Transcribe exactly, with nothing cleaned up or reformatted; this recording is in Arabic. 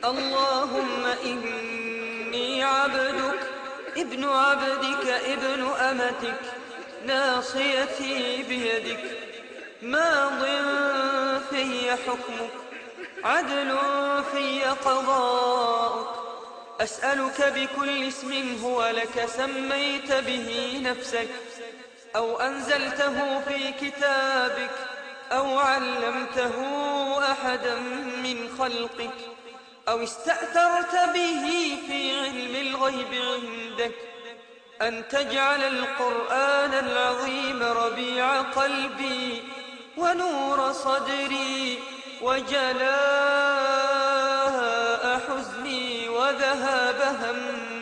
اللهم إني عبدك ابن عبدك ابن أمتك ناصيتي بيدك ماض في حكمك عدل في قضاؤك أسألك بكل اسم هو لك سميت به نفسك أو أنزلته في كتابك أو علمته أحدا من خلقك أو استأثرت به في علم الغيب عندك أن تجعل القرآن العظيم ربيع قلبي ونور صدري وجلاء حزني وذهاب همي